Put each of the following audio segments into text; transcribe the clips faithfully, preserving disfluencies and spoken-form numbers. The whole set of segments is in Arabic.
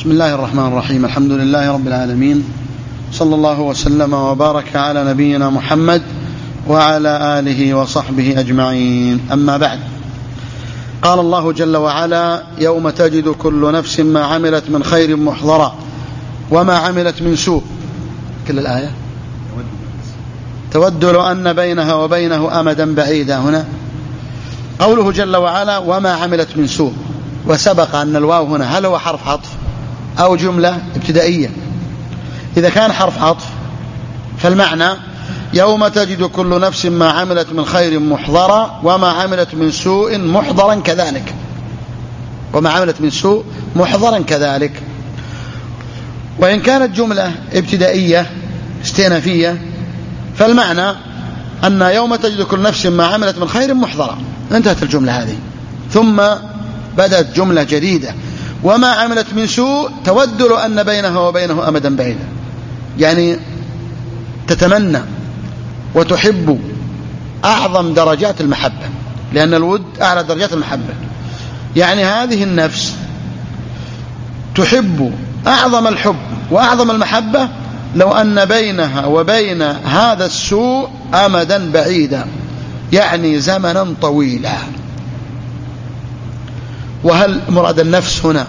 بسم الله الرحمن الرحيم. الحمد لله رب العالمين، صلى الله وسلم وبارك على نبينا محمد وعلى آله وصحبه أجمعين. أما بعد، قال الله جل وعلا: يوم تجد كل نفس ما عملت من خير محضرا وما عملت من سوء. كل الآية تود لو أن بينها وبينه أمدا بعيدا. هنا قوله جل وعلا: وما عملت من سوء، وسبق أن الواو هنا هل هو حرف عطف أو جملة ابتدائية؟ إذا كان حرف عطف فالمعنى: يوم تجد كل نفس ما عملت من خير محضرا وما عملت من سوء محضرا كذلك. وما عملت من سوء محضرا كذلك. وإن كانت جملة ابتدائية استئنافية فالمعنى أن يوم تجد كل نفس ما عملت من خير محضرا، انتهت الجملة هذه، ثم بدأت جملة جديدة: وما عملت من سوء تود لو أن بينها وبينه أمدا بعيدا، يعني تتمنى وتحب أعظم درجات المحبة، لأن الود أعلى درجات المحبة. يعني هذه النفس تحب أعظم الحب وأعظم المحبة لو أن بينها وبين هذا السوء أمدا بعيدا، يعني زمنا طويلا. وهل مراد النفس هنا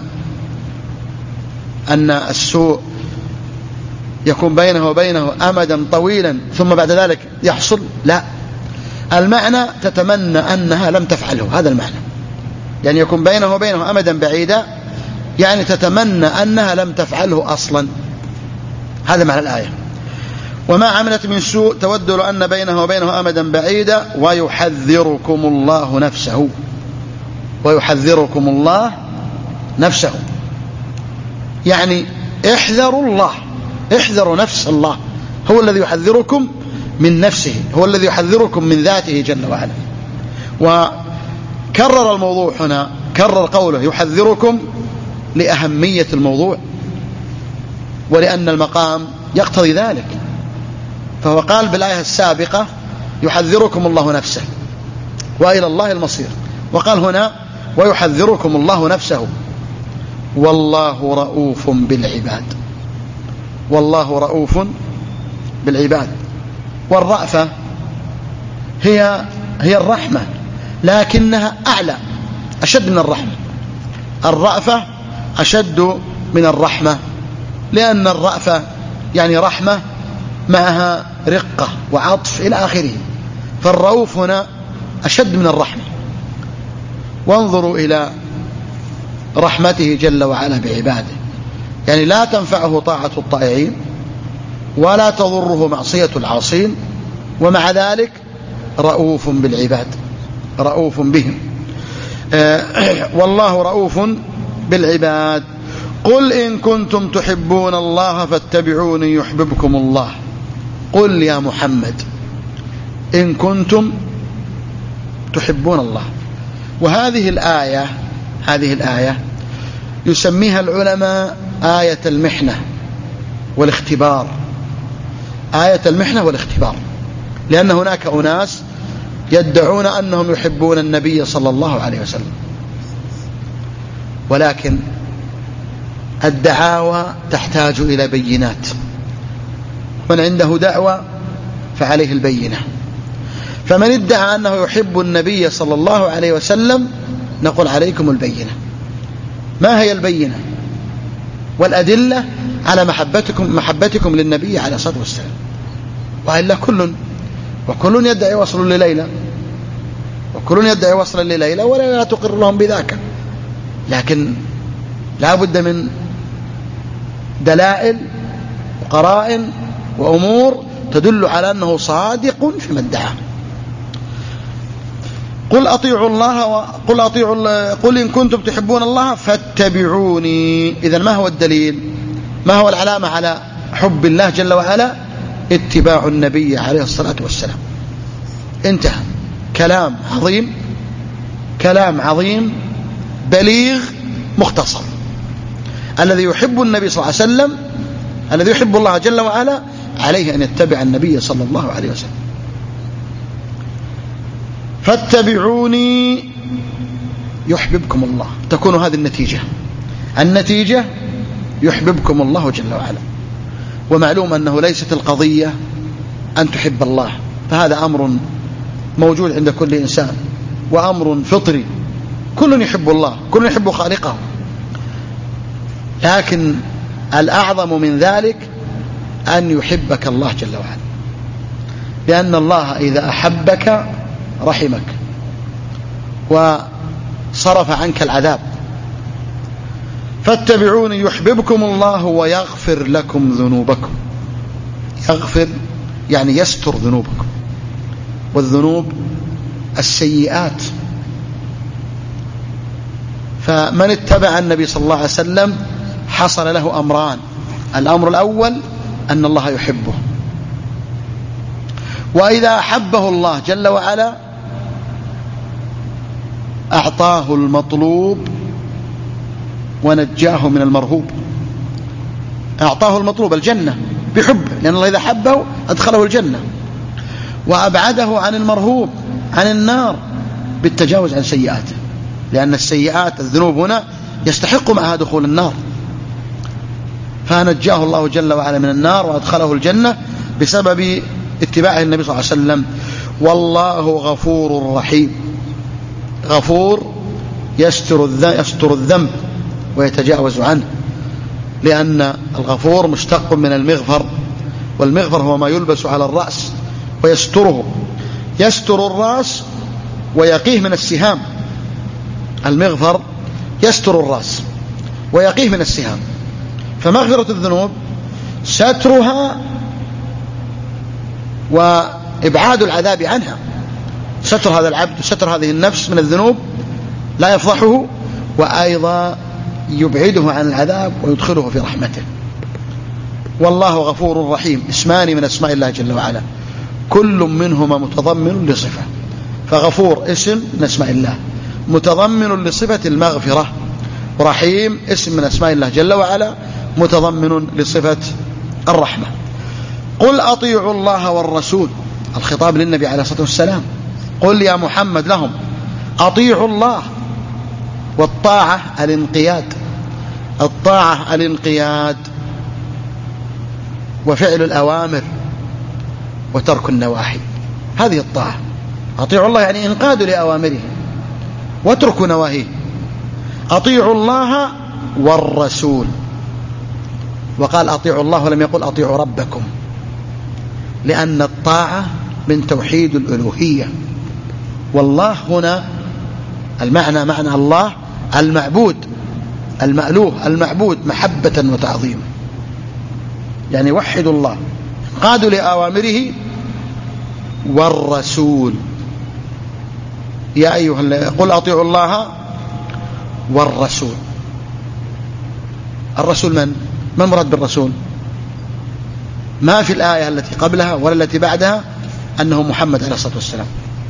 أن السوء يكون بينه وبينه أمدا طويلا ثم بعد ذلك يحصل؟ لا، المعنى تتمنى أنها لم تفعله، هذا المعنى. يعني يكون بينه وبينه أمدا بعيدا، يعني تتمنى أنها لم تفعله أصلا، هذا معنى الآية. وما عملت من سوء تود لو أن بينه وبينه أمدا بعيدا ويحذركم الله نفسه. ويحذركم الله نفسه، يعني احذروا الله، احذروا نفس الله، هو الذي يحذركم من نفسه، هو الذي يحذركم من ذاته جل وعلا. وكرر الموضوع هنا، كرر قوله يحذركم لأهمية الموضوع ولأن المقام يقتضي ذلك. فهو قال بالآية السابقة: يحذركم الله نفسه وإلى الله المصير، وقال هنا: ويحذركم الله نفسه والله رؤوف بالعباد. والله رؤوف بالعباد. والرأفة هي هي الرحمة، لكنها أعلى، أشد من الرحمة. الرأفة أشد من الرحمة، لأن الرأفة يعني رحمة معها رقة وعطف إلى آخره، فالرؤوف هنا أشد من الرحمة. وانظروا إلى رحمته جل وعلا بعباده، يعني لا تنفعه طاعة الطائعين ولا تضره معصية العاصين، ومع ذلك رؤوف بالعباد، رؤوف بهم. آه والله رؤوف بالعباد. قل إن كنتم تحبون الله فاتبعوني يحببكم الله. قل يا محمد إن كنتم تحبون الله. وهذه الآية هذه الآية يسميها العلماء آية المحنة والاختبار. آية المحنة والاختبار، لأن هناك أناس يدعون أنهم يحبون النبي صلى الله عليه وسلم، ولكن الدعاوى تحتاج إلى بينات، من عنده دعوة فعليه البينة. فمن ادعى أنه يحب النبي صلى الله عليه وسلم نقول عليكم البينة. ما هي البينة والأدلة على محبتكم محبتكم للنبي عليه الصلاة والسلام؟ وإلا كل وكل يدعي وصل لليلى، وكل يدعي وصلا لليلى ولا تقر لهم بذاك، لكن لا بد من دلائل وقرائن وأمور تدل على أنه صادق فيما ادعاه. قل أطيعوا الله وقل أطيعوا قل إن كنتم تحبون الله فاتبعوني. إذن ما هو الدليل؟ ما هو العلامة على حب الله جل وعلا؟ اتباع النبي عليه الصلاة والسلام. انتهى. كلام عظيم، كلام عظيم بليغ مختصر. الذي يحب النبي صلى الله عليه وسلم، الذي يحب الله جل وعلا، عليه أن يتبع النبي صلى الله عليه وسلم. فاتبعوني يحببكم الله. تكون هذه النتيجة. النتيجة يحببكم الله جل وعلا. ومعلوم أنه ليست القضية أن تحب الله، فهذا أمر موجود عند كل إنسان وأمر فطري، كل يحب الله، كل يحب خالقه. لكن الأعظم من ذلك أن يحبك الله جل وعلا، لأن الله إذا أحبك رحمك وصرف عنك العذاب. فاتبعوني يحببكم الله ويغفر لكم ذنوبكم. يغفر يعني يستر ذنوبكم، والذنوب السيئات. فمن اتبع النبي صلى الله عليه وسلم حصل له أمران: الأمر الأول أن الله يحبه، وإذا أحبه الله جل وعلا أعطاه المطلوب ونجاه من المرهوب. أعطاه المطلوب الجنة بحبه، لأن الله إذا حبه أدخله الجنة، وأبعده عن المرهوب عن النار بالتجاوز عن سيئاته، لأن السيئات الذنوب هنا يستحق معها دخول النار. فنجاه الله جل وعلا من النار وأدخله الجنة بسبب اتباعه النبي صلى الله عليه وسلم. والله غفور رحيم. غفور يستر يستر الذنب ويتجاوز عنه، لأن الغفور مشتق من المغفر، والمغفر هو ما يلبس على الرأس ويستره، يستر الرأس ويقيه من السهام. المغفر يستر الرأس ويقيه من السهام. فمغفرة الذنوب سترها وإبعاد العذاب عنها. ستر هذا العبد وستر هذه النفس من الذنوب لا يفضحه، وأيضا يبعده عن العذاب ويدخله في رحمته. والله غفور رحيم، اسمان من اسماء الله جل وعلا، كل منهما متضمن لصفة. فغفور اسم من اسماء الله متضمن لصفة المغفرة، ورحيم اسم من اسماء الله جل وعلا متضمن لصفة الرحمة. قل أطيعوا الله والرسول، الخطاب للنبي عليه الصلاة والسلام. قل يا محمد لهم أطيعوا الله، والطاعة الانقياد، الطاعة الانقياد وفعل الأوامر وترك النواهي، هذه الطاعة. أطيعوا الله يعني انقادوا لأوامره واتركوا نواهيه. أطيعوا الله والرسول، وقال أطيعوا الله ولم يقل أطيعوا ربكم، لأن الطاعة من توحيد الألوهية. والله هنا المعنى معنى الله المعبود المألوه، المعبود محبة وتعظيما، يعني وحدوا الله، قادوا لأوامره. والرسول يا أيها قل أطيعوا الله والرسول. الرسول من؟ ما المراد بالرسول؟ ما في الآية التي قبلها ولا التي بعدها أنه محمد عليه الصلاة والسلام،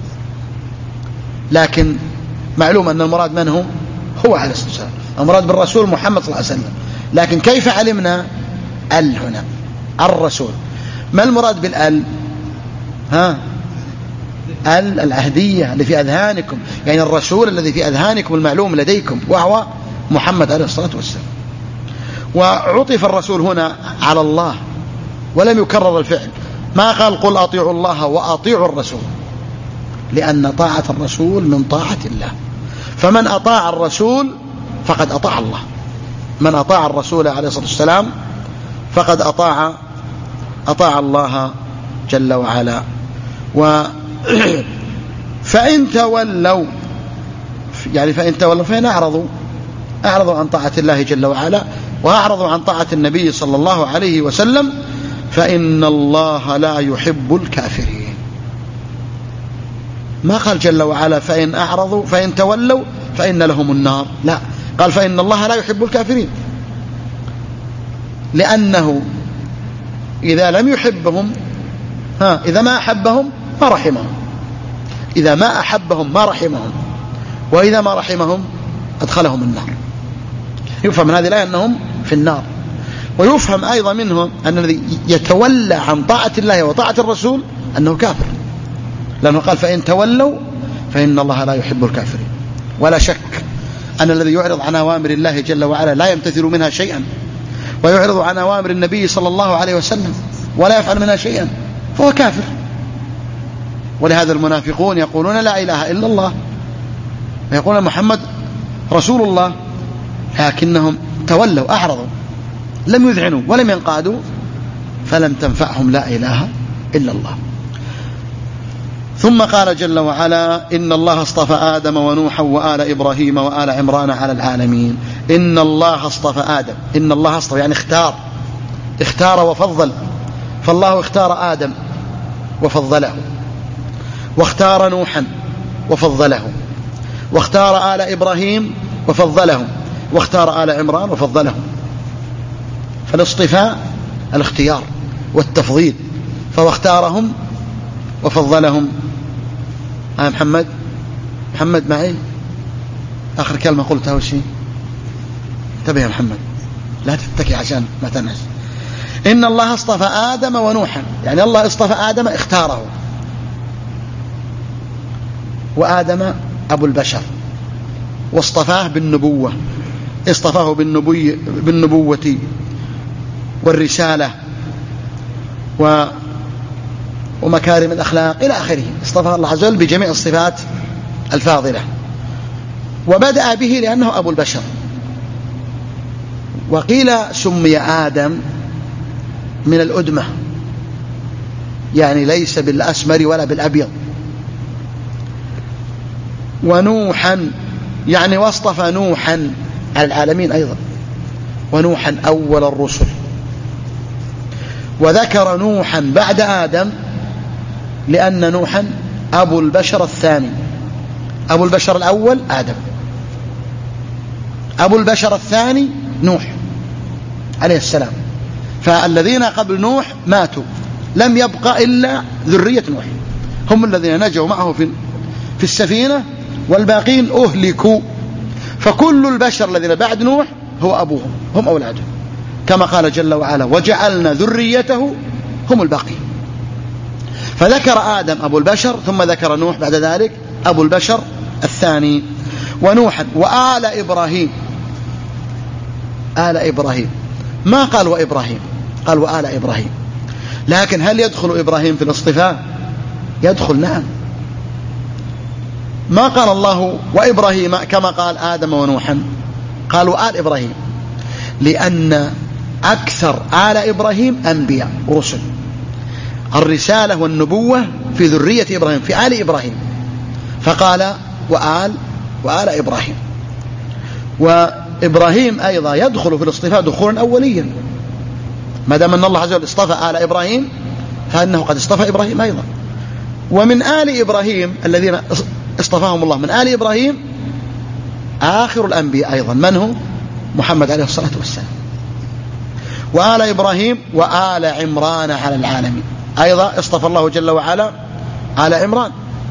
لكن معلوم أن المراد من هو؟ هو عليه الصلاة والسلام. المراد بالرسول محمد صلى الله عليه وسلم، لكن كيف علمنا ال هنا الرسول؟ ما المراد بالال؟ ها ال العهدية اللي في أذهانكم، يعني الرسول الذي في أذهانكم المعلوم لديكم، وهو محمد عليه الصلاة والسلام. وعطف الرسول هنا على الله ولم يكرر الفعل، ما قال قل أطيعوا الله وأطيعوا الرسول، لأن طاعة الرسول من طاعة الله. فمن أطاع الرسول فقد أطاع الله، من أطاع الرسول عليه الصلاة والسلام فقد أطاع أطاع الله جل وعلا. و فإن تولوا، يعني فإن تولوا فإن أعرضوا أعرضوا عن طاعة الله جل وعلا وأعرضوا عن طاعة النبي صلى الله عليه وسلم، فإن الله لا يحب الكافرين. ما قال جل وعلا فإن أعرضوا فإن تولوا فإن لهم النار، لا، قال فإن الله لا يحب الكافرين، لأنه إذا لم يحبهم ها إذا ما أحبهم ما رحمهم، إذا ما أحبهم ما رحمهم، وإذا ما رحمهم أدخلهم النار. يفهم من هذه الآية أنهم في النار. ويفهم أيضا منهم أن الذي يتولى عن طاعة الله وطاعة الرسول أنه كافر، لأنه قال فإن تولوا فإن الله لا يحب الكافرين. ولا شك أن الذي يعرض عن أوامر الله جل وعلا لا يمتثل منها شيئا ويعرض عن أوامر النبي صلى الله عليه وسلم ولا يفعل منها شيئا فهو كافر. ولهذا المنافقون يقولون لا إله إلا الله ويقولون محمد رسول الله، لكنهم تولوا أعرضوا لم يذعنوا ولم ينقادوا فلم تنفعهم لا إله إلا الله. ثم قال جل وعلا إن الله اصطفى آدم ونوحا وآل إبراهيم وآل عمران على العالمين. إن الله اصطفى آدم، إن الله اصطفى يعني اختار اختار وفضل، فالله اختار آدم وفضله، واختار نوحا وفضله، واختار آل إبراهيم وفضلهم، واختار آل عمران وفضلهم. فالاصطفاء الاختيار والتفضيل، فهو اختارهم وفضلهم. آه محمد محمد معي آخر كلمة قلتها وشي؟ انتبه يا محمد لا تتكي عشان ما تنعس. إن الله اصطفى آدم ونوحا، يعني الله اصطفى آدم اختاره، وآدم أبو البشر واصطفاه بالنبوة، اصطفاه بالنبي بالنبوة والرسالة و ومكارم الأخلاق إلى آخره، اصطفى الله عز وجل بجميع الصفات الفاضلة. وبدأ به لأنه أبو البشر. وقيل سمي آدم من الأدمة، يعني ليس بالأسمر ولا بالأبيض. ونوحا يعني واصطفى نوحا على العالمين أيضا، ونوحا أول الرسل. وذكر نوحا بعد آدم لأن نوحا أبو البشر الثاني، أبو البشر الأول آدم، أبو البشر الثاني نوح عليه السلام. فالذين قبل نوح ماتوا، لم يبقى إلا ذرية نوح، هم الذين نجوا معه في في السفينة، والباقين أهلكوا. فكل البشر الذين بعد نوح هو أبوهم، هم أولاده، كما قال جل وعلا وجعلنا ذريته هم الباقين. فذكر آدم أبو البشر، ثم ذكر نوح بعد ذلك أبو البشر الثاني. ونوحا وآل إبراهيم، آل إبراهيم ما قال وإبراهيم، قال وآل إبراهيم. لكن هل يدخل إبراهيم في الاصطفاء؟ يدخل، نعم. ما قال الله وإبراهيم كما قال آدم ونوحا، قال وآل إبراهيم، لأن أكثر آل إبراهيم أنبياء ورسل، الرسالة والنبوة في ذرية إبراهيم في آل إبراهيم، فقال وآل وآل إبراهيم. وإبراهيم أيضا يدخل في الاصطفاء دخولا أوليا، ما دام أن الله عز وجل اصطفى آل إبراهيم فإنه قد اصطفى إبراهيم أيضا. ومن آل إبراهيم الذين اصطفاهم الله من آل إبراهيم آخر الأنبياء أيضا، من هو؟ محمد عليه الصلاة والسلام. وآل إبراهيم وآل عمران على العالمين، أيضا اصطفى الله جل وعلا آل عمران.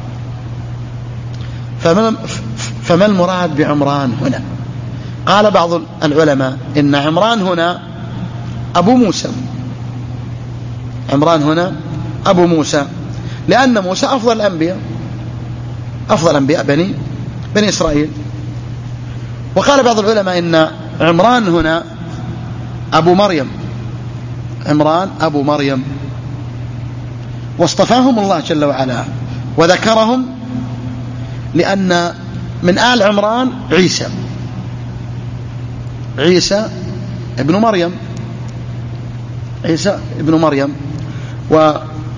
فما, فما المراد بعمران هنا؟ قال بعض العلماء إن عمران هنا أبو موسى، عمران هنا أبو موسى، لأن موسى أفضل الأنبياء، أفضل أنبياء بني بني إسرائيل. وقال بعض العلماء إن عمران هنا أبو مريم، عمران أبو مريم، واصطفاهم الله جل وعلا وذكرهم لأن من آل عمران عيسى، عيسى ابن مريم، عيسى ابن مريم و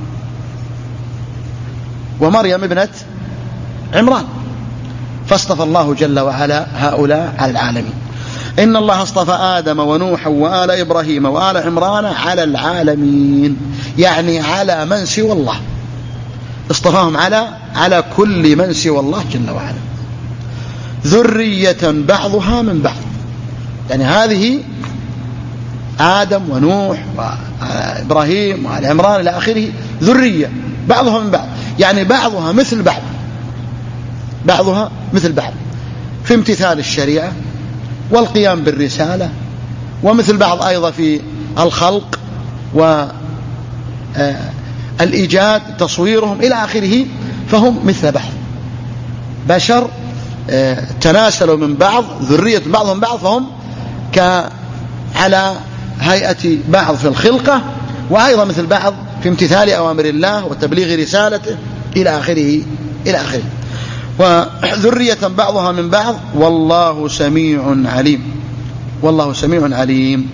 ومريم ابنة عمران، فاصطفى الله جل وعلا هؤلاء على العالمين. إن الله اصطفى آدم ونوحا وآل إبراهيم وآل عمران على العالمين، يعني على من سوى الله، اصطفاهم على على كل من سوى الله جل وعلا، ذرية بعضها من بعض. يعني هذه آدم ونوح وإبراهيم وآل عمران إلى آخره ذرية بعضها من بعض، يعني بعضها مثل بعض، بعضها مثل بعض في امتثال الشريعة والقيام بالرسالة، ومثل بعض أيضا في الخلق والإيجاد تصويرهم إلى آخره، فهم مثل بعض، بشر تناسلوا من بعض، ذرية بعضهم بعض، فهم على هيئة بعض في الخلقة، وأيضا مثل بعض في امتثال أوامر الله وتبليغ رسالته إلى آخره إلى آخره. وذرية بعضها من بعض والله سميع عليم. والله سميع عليم.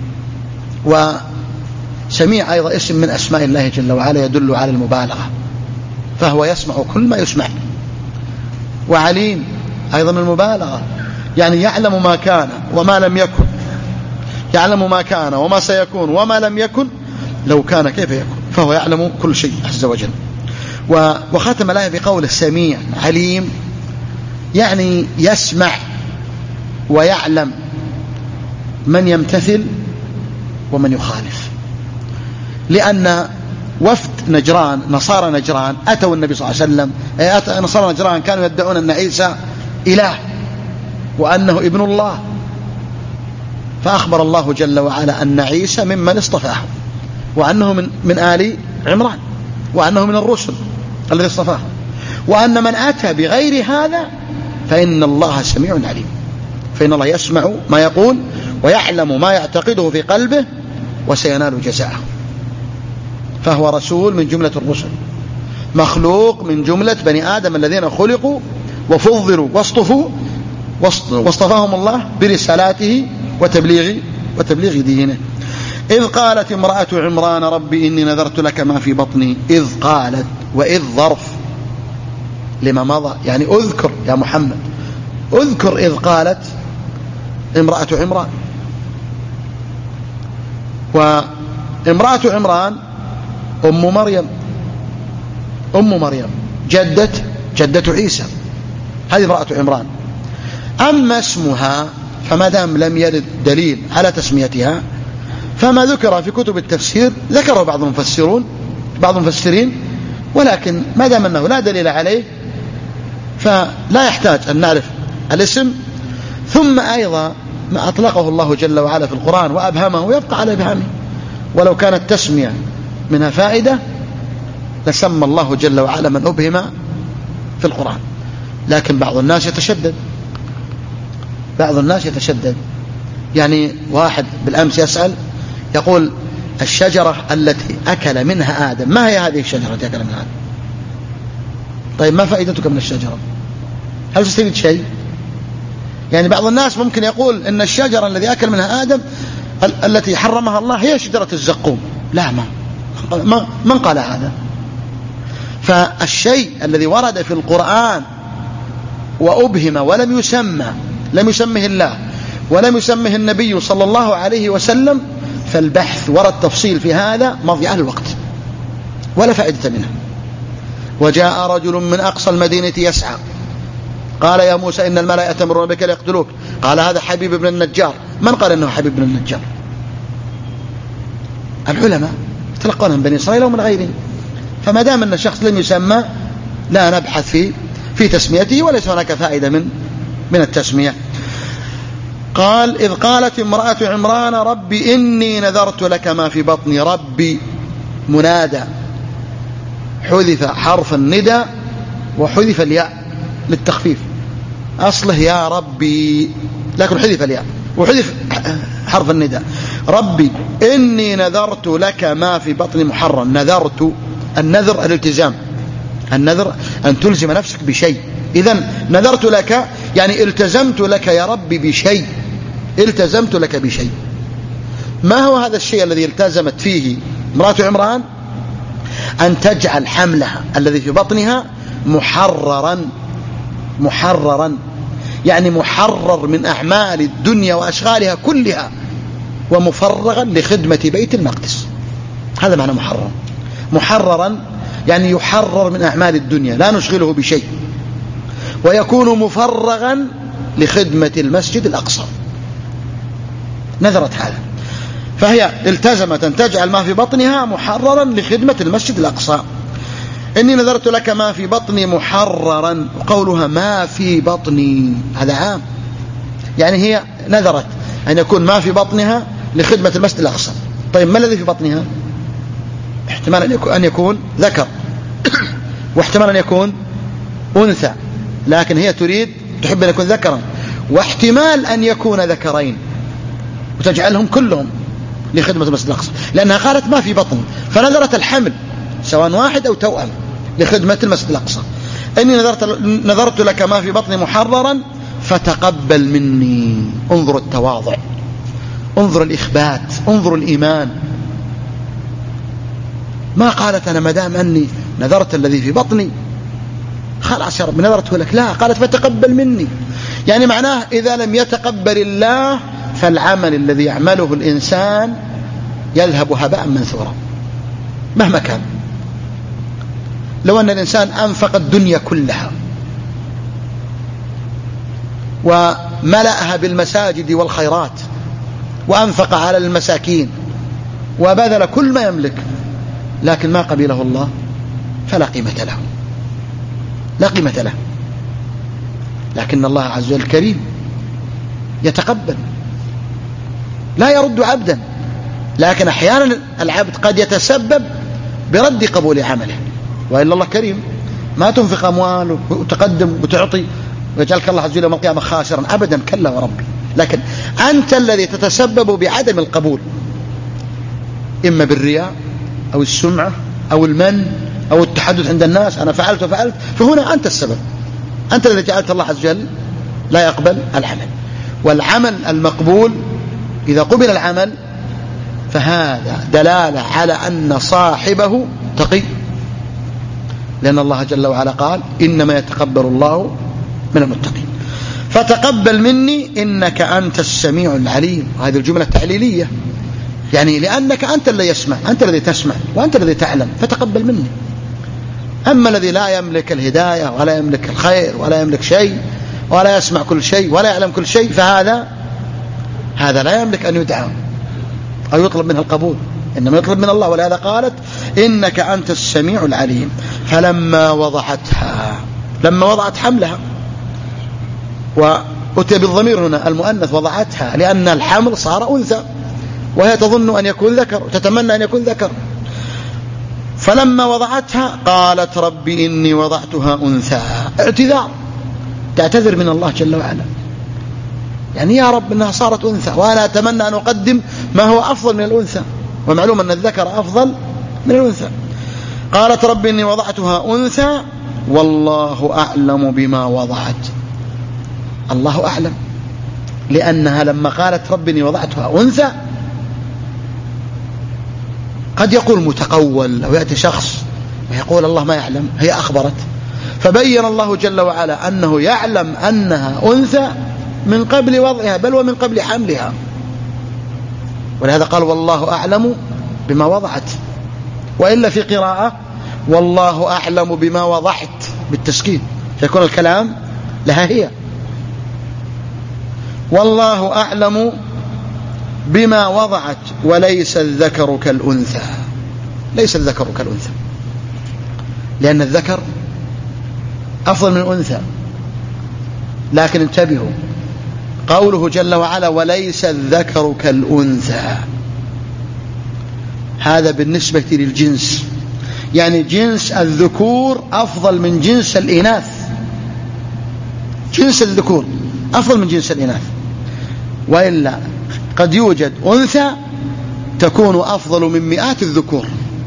وسميع أيضا اسم من أسماء الله جل وعلا يدل على المبالغة، فهو يسمع كل ما يسمع. وعليم أيضا من المبالغة، يعني يعلم ما كان وما لم يكن، يعلم ما كان وما سيكون وما لم يكن لو كان كيف يكون، فهو يعلم كل شيء عز وجل. وختم الآية بقوله سميع عليم، يعني يسمع ويعلم من يمتثل ومن يخالف. لأن وفد نجران نصارى نجران أتوا النبي صلى الله عليه وسلم، أتى نصارى نجران كانوا يدعون أن عيسى إله وأنه ابن الله، فأخبر الله جل وعلا أن عيسى ممن اصطفاه، وأنه من, من آل عمران، وأنه من الرسل الذي اصطفاه، وأن من أتى بغير هذا فإن الله سميع عليم، فإن الله يسمع ما يقول ويعلم ما يعتقده في قلبه وسينال جزاءه. فهو رسول من جملة الرسل، مخلوق من جملة بني آدم الذين خلقوا وفضلوا واصطفوا واصطفاهم الله برسالاته وتبليغ وتبليغ دينه. إذ قالت امرأة عمران رب إني نذرت لك ما في بطني. إذ قالت، وإذ ظرف لما مضى، يعني أذكر يا محمد، أذكر إذ قالت امرأة عمران. وامرأة عمران أم مريم، أم مريم جدة جدة عيسى، هذه امرأة عمران. أما اسمها فما دام لم يرد دليل على تسميتها، فما ذكر في كتب التفسير ذكره بعض المفسرون بعض المفسرين، ولكن ما دام أنه لا دليل عليه فلا يحتاج أن نعرف الاسم. ثم أيضا ما أطلقه الله جل وعلا في القرآن وأبهمه يبقى على إبهامه، ولو كانت تسمية منها فائدة لسمى الله جل وعلا من أبهم في القرآن. لكن بعض الناس يتشدد بعض الناس يتشدد يعني واحد بالأمس يسأل يقول الشجرة التي أكل منها آدم، ما هي هذه الشجرة التي أكل منها آدم؟ طيب ما فائدتك من الشجرة؟ هل تستفيد شيء؟ يعني بعض الناس ممكن يقول إن الشجرة التي أكل منها آدم التي حرمها الله هي شجرة الزقوم. لا، ما ما من قال هذا؟ فالشيء الذي ورد في القرآن وأبهم ولم يسمى لم يسمه الله ولم يسمه النبي صلى الله عليه وسلم، فالبحث ورد تفصيل في هذا مضيعة الوقت ولا فائدة منه. وجاء رجل من أقصى المدينة يسعى قال يا موسى إن الملائكة يأتمرون بك ليقتلوك، قال هذا حبيب بن النجار. من قال إنه حبيب بن النجار؟ العلماء يتلقون من بني إسرائيل ومن غيرهم. فما دام أن الشخص لم يسمى لا نبحث في في تسميته، وليس هناك فائدة من من التسمية. قال إذ قالت امرأة عمران رب إني نذرت لك ما في بطني. ربي منادى، حذف حرف الندى وحذف الياء للتخفيف، أصله يا ربي لكن حذف الياء وحذف حرف الندى. ربي إني نذرت لك ما في بطني محررا. نذرت، النذر الالتزام، النذر أن تلزم نفسك بشيء. إذن نذرت لك يعني التزمت لك يا ربي بشيء، التزمت لك بشيء. ما هو هذا الشيء الذي التزمت فيه امرأة عمران؟ أن تجعل حملها الذي في بطنها محررا محررا يعني محرر من أعمال الدنيا وأشغالها كلها، ومفرغا لخدمة بيت المقدس. هذا معنى محرر. محررا يعني يحرر من أعمال الدنيا لا نشغله بشيء، ويكون مفرغا لخدمة المسجد الأقصى. نذرت هذا، فهي التزمت أن تجعل ما في بطنها محررا لخدمة المسجد الأقصى. إني نذرت لك ما في بطني محررا. وقولها ما في بطني هذا عام، يعني هي نذرت أن يكون ما في بطنها لخدمة المسجد الأقصى. طيب ما الذي في بطنها؟ احتمال أن يكون ذكر واحتمال أن يكون أنثى، لكن هي تريد تحب أن يكون ذكرا، واحتمال أن يكون ذكرين وتجعلهم كلهم لخدمة المسجد الأقصى، لأنها قالت ما في بطن فنذرت الحمل سواء واحد أو توأم لخدمة المسجد الأقصى. إني نذرت, نذرت لك ما في بطني محررا فتقبل مني. انظر التواضع، انظر الإخبات، انظر الإيمان. ما قالت أنا مدام أني نذرت الذي في بطني خلاص يا رب نذرته لك، لا، قالت فتقبل مني. يعني معناه إذا لم يتقبل الله فالعمل الذي يعمله الإنسان يذهب هباء منثورا مهما كان. لو أن الإنسان أنفق الدنيا كلها وملأها بالمساجد والخيرات وأنفق على المساكين وبذل كل ما يملك لكن ما قبله الله فلا قيمة له، لا قيمة له. لكن الله عز وجل كريم يتقبل، لا يرد عبدا، لكن أحيانا العبد قد يتسبب برد قبول عمله، وإلا الله كريم ما تنفق أموال وتقدم وتعطي ويجعلك الله عز وجل يوم القيامة خاسرا أبدا، كلا وربي. لكن أنت الذي تتسبب بعدم القبول، إما بالرياء أو السمعة أو المن أو التحدث عند الناس أنا فعلت وفعلت، فهنا أنت السبب، أنت الذي جعلت الله عز وجل لا يقبل العمل. والعمل المقبول إذا قبل العمل فهذا دلالة على أن صاحبه تقي، لأن الله جل وعلا قال إنما يتقبل الله من المتقين. فتقبل مني إنك أنت السميع العليم، وهذه الجملة التعليلية، يعني لأنك أنت الذي يسمع، أنت الذي تسمع وأنت الذي تعلم، فتقبل مني. أما الذي لا يملك الهداية ولا يملك الخير ولا يملك شيء ولا يسمع كل شيء ولا يعلم كل شيء، فهذا هذا لا يملك أن يدعى أو يطلب منه القبول، إنما يطلب من الله. ولهذا قالت إنك أنت السميع العليم. فلما وضعتها، لما وضعت حملها، وأتي بالضمير هنا المؤنث وضعتها لأن الحمل صار أنثى وهي تظن أن يكون ذكر وتتمنى أن يكون ذكر. فلما وضعتها قالت ربي إني وضعتها أنثى، اعتذار، تعتذر من الله جل وعلا، يعني يا رب إنها صارت أنثى وأنا أتمنى أن أقدم ما هو أفضل من الأنثى، ومعلوم أن الذكر أفضل من الأنثى. قالت ربي إني وضعتها أنثى والله أعلم بما وضعت. الله أعلم، لأنها لما قالت ربي إني وضعتها أنثى قد يقول متقول أو يأتي شخص ويقول الله ما يعلم، هي أخبرت، فبين الله جل وعلا أنه يعلم أنها أنثى من قبل وضعها بل ومن قبل حملها. ولهذا قال والله أعلم بما وضعت، وإلا في قراءة والله أعلم بما وضعت بالتسكين، فيكون الكلام لها هي. والله أعلم بما وضعت وليس الذكر كالأنثى، ليس الذكر كالأنثى، لأن الذكر أفضل من الأنثى. لكن انتبهوا، قوله جل وعلا وليس الذكر كالأنثى، هذا بالنسبة للجنس، يعني جنس الذكور أفضل من جنس الإناث، جنس الذكور أفضل من جنس الإناث. وإلا قد يوجد أنثى تكون أفضل من مئات الذكور،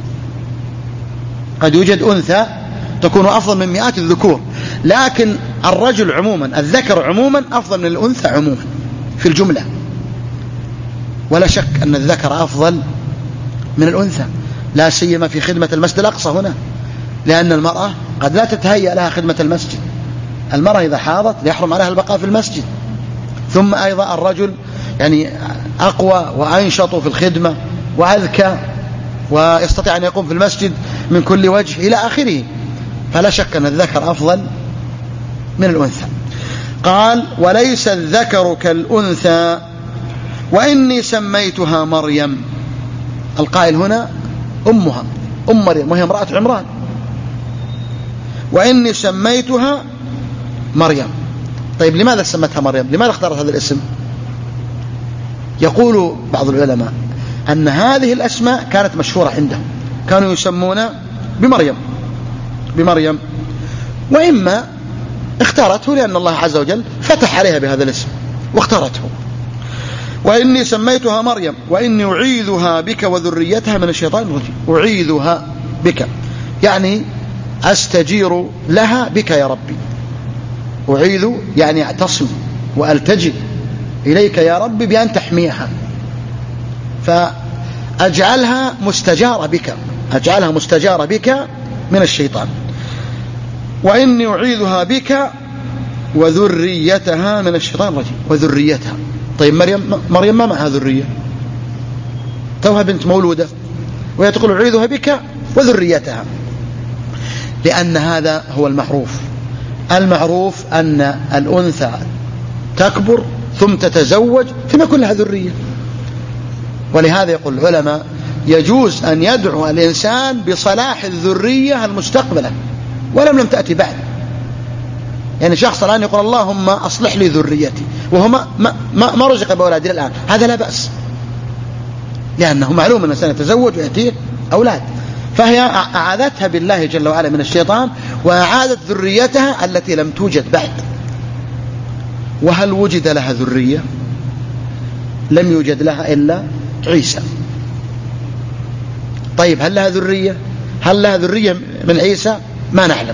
قد يوجد أنثى تكون أفضل من مئات الذكور، لكن الرجل عموما، الذكر عموما أفضل من الأنثى عموما في الجملة. ولا شك أن الذكر أفضل من الأنثى، لا سيما في خدمة المسجد الأقصى هنا، لأن المرأة قد لا تتهيأ لها خدمة المسجد، المرأة إذا حاضت يحرم عليها البقاء في المسجد. ثم أيضا الرجل يعني أقوى وأنشط في الخدمة وأذكى ويستطيع أن يقوم في المسجد من كل وجه إلى آخره، فلا شك أن الذكر أفضل من الأنثى. قال وليس الذكر كالأنثى وإني سميتها مريم. القائل هنا أمها أم مريم وهي امرأة عمران، وإني سميتها مريم. طيب لماذا سمتها مريم؟ لماذا اختارت هذا الاسم؟ يقول بعض العلماء أن هذه الأسماء كانت مشهورة عندهم، كانوا يسمون بمريم بمريم وإما اختارته لأن الله عز وجل فتح عليها بهذا الاسم واختارته. وإني سميتها مريم وإني أعيذها بك وذريتها من الشيطان الرجيم. أعيذها بك يعني أستجير لها بك يا ربي. أعيذ يعني أعتصم وألتجئ إليك يا ربي بأن تحميها، فأجعلها مستجارة بك، أجعلها مستجارة بك من الشيطان. وإني أعيذها بك وذريتها من الشيطان الرجيم. وذريتها، طيب مريم مريم ما معها ذرية، توها بنت مولودة، وهي تقول أعيذها بك وذريتها، لأن هذا هو المعروف. المعروف أن الأنثى تكبر ثم تتزوج ثم يكون لها ذرية، ولهذا يقول العلماء يجوز أن يدعو الإنسان بصلاح الذرية المستقبلة ولم لم تأتي بعد. يعني شخص الآن يقول اللهم أصلح لي ذريتي وهو ما, ما, ما رزق بأولاد الآن، هذا لا بأس، لأنه معلوم أن الإنسان يتزوج ويأتيه أولاد، فهي أعاذتها بالله جل وعلا من الشيطان وأعادت ذريتها التي لم توجد بعد. وهل وجد لها ذرية؟ لم يوجد لها إلا عيسى. طيب هل لها ذرية؟ هل لها ذرية من عيسى؟ ما نعلم،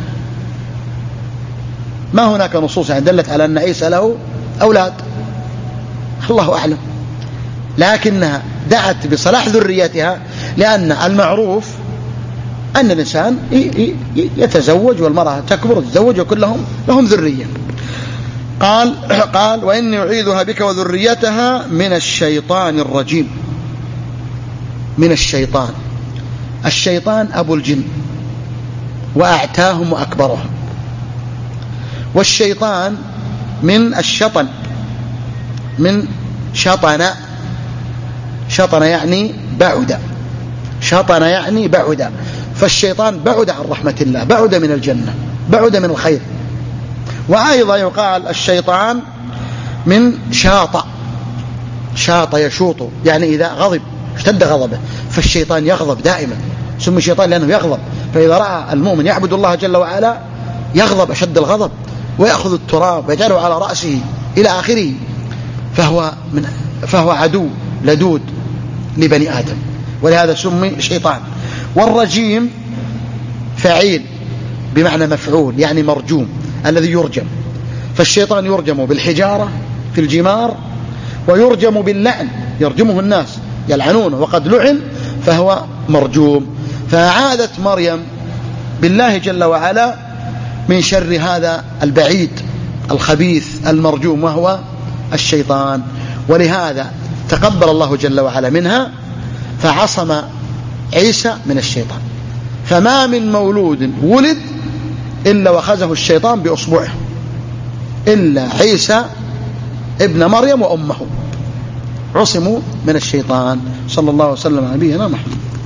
ما هناك نصوص دلت على أن عيسى له أولاد، الله أعلم، لكنها دعت بصلاح ذريتها، لأن المعروف أن الإنسان يتزوج والمرأة تكبر وتتزوج وكل لهم لهم ذرية. قال قال وإني أعيذها بك وذريتها من الشيطان الرجيم. من الشيطان، الشيطان أبو الجن وأعتاهم وأكبرهم، والشيطان من الشطن، من شطن، شطن يعني بعد، شطن يعني بعد، فالشيطان بعد عن رحمة الله، بعد من الجنة، بعد من الخير. وأيضا يقال الشيطان من شاط، شاط يشوط يعني إذا غضب اشتد غضبه، فالشيطان يغضب دائما، سمي الشيطان لأنه يغضب، فإذا رأى المؤمن يعبد الله جل وعلا يغضب أشد الغضب ويأخذ التراب ويجعله على رأسه إلى آخره، فهو, من فهو عدو لدود لبني آدم، ولهذا سمي شيطان. والرجيم فعيل بمعنى مفعول يعني مرجوم، الذي يرجم، فالشيطان يرجم بالحجارة في الجمار، ويرجم باللعن، يرجمه الناس يلعنونه وقد لعن فهو مرجوم. فأعاذت مريم بالله جل وعلا من شر هذا البعيد الخبيث المرجوم وهو الشيطان، ولهذا تقبل الله جل وعلا منها فعصم عيسى من الشيطان. فما من مولود ولد إلا وخزه الشيطان بأصبعه إلا عيسى ابن مريم وأمه، عصموا من الشيطان. صلى الله وسلم على نبينا محمد.